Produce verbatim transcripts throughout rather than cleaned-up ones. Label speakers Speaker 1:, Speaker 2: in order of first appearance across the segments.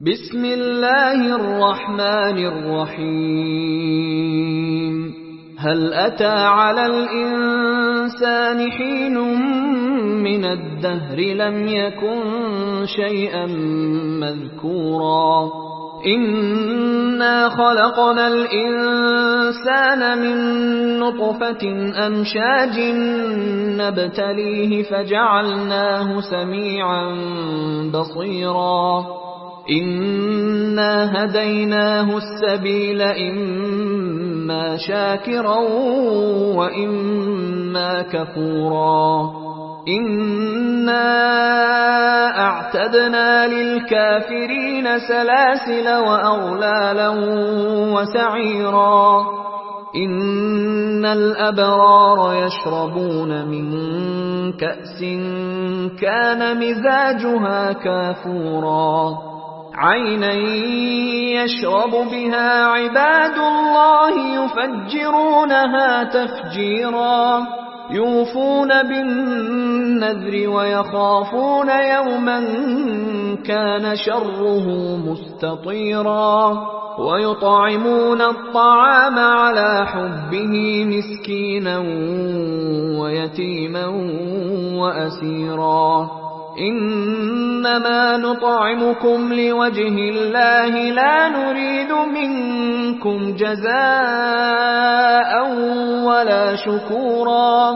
Speaker 1: بسم الله الرحمن الرحيم هل أتى على الإنسان حين من الدهر لم يكن شيئا مذكورا إنا خلقنا الإنسان من نطفة أمشاج نبتليه فجعلناه سميعا بصيرا إنا هديناه السبيل إما شاكرا وإما كفورا إنا أعتدنا للكافرين سلاسل وأغلالا وسعيرا إن الأبرار يشربون من كأس كان مزاجها كافورا عينا يشرب بها عباد الله يفجرونها تفجيرا يوفون بالنذر ويخافون يوما كان شره مستطيرا ويطعمون الطعام على حبه مسكينا ويتيما وأسيرا إنما نطعمكم لوجه الله لا نريد منكم جزاء ولا شكورا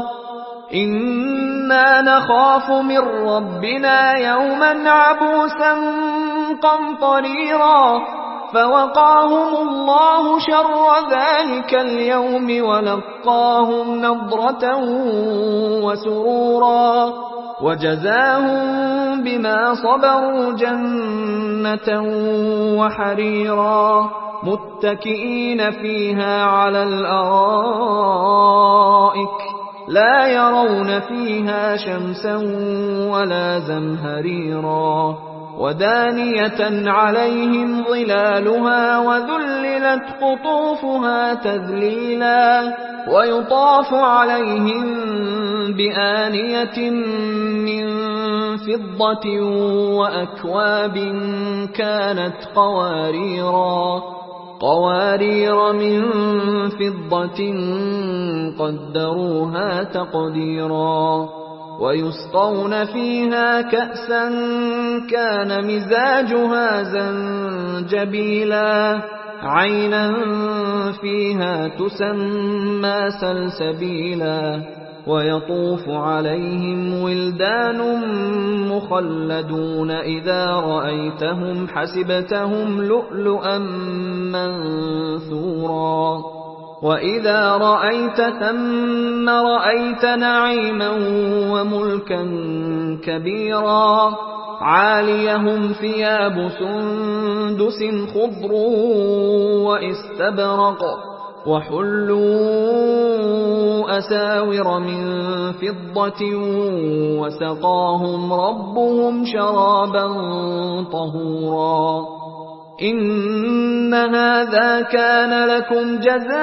Speaker 1: إنا نخاف من ربنا يوما عبوسا قمطريرا فوقاهم الله شر ذلك اليوم ولقاهم نضرة وسرورا وجزاهم بما صبروا جنة وحريرا متكئين فيها على الأرائك لا يرون فيها شمسا ولا زمهريرا ودانية عليهم ظلالها وذللت قطوفها تذليلا ويطاف عليهم بآنية من فضة وأكواب كانت قواريرا قوارير من فضة قدروها تقديرا ويسقون فيها كأسا كان مزاجها زنجبيلا عينا فيها تسمى سلسبيلا ويطوف عليهم ولدان مخلدون إذا رأيتهم حسبتهم لؤلؤا منثورا وإذا رأيت ثم رأيت نعيما وملكا كبيرا عاليهم ثياب سندس خضر واستبرق وحلوا أساور من فضة وسقاهم ربهم شرابا طهورا إن هذا كان لكم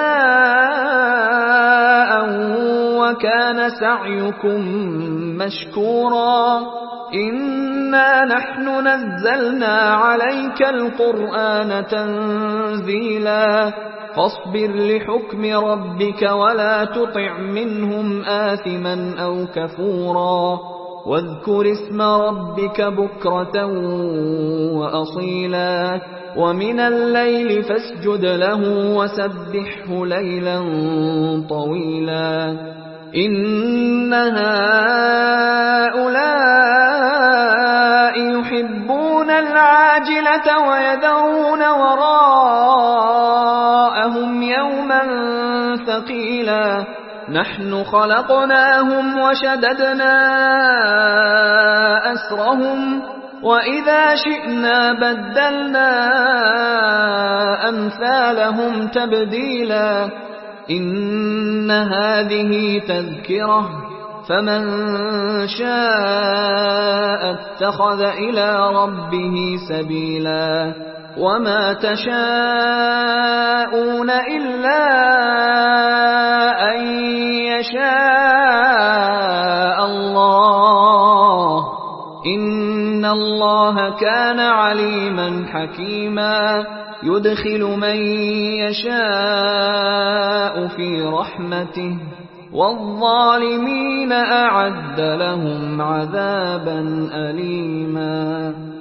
Speaker 1: جزاء وكان سعيكم مشكورا إنا نحن نزلنا عليك القرآن تنزيلا فاصبر لحكم ربك ولا تطع منهم آثما أو كفورا واذكر اسم ربك بكرة وأصيلا ومن الليل فاسجد له وسبحه ليلا طويلا إن هؤلاء يحبون العاجلة ويذرون وراءهم يوما ثقيلا نحن خلقناهم وشددنا أسرهم وإذا شئنا بدلنا أمثالهم تبديلا إن هذه تذكرة فمن شاء اتخذ إلى ربه سبيلا وما تشاءون إلا أن يشاء الله إن الله كان عليما حكيما يدخل من يشاء في رحمته والظالمين أعد لهم عذابا أليما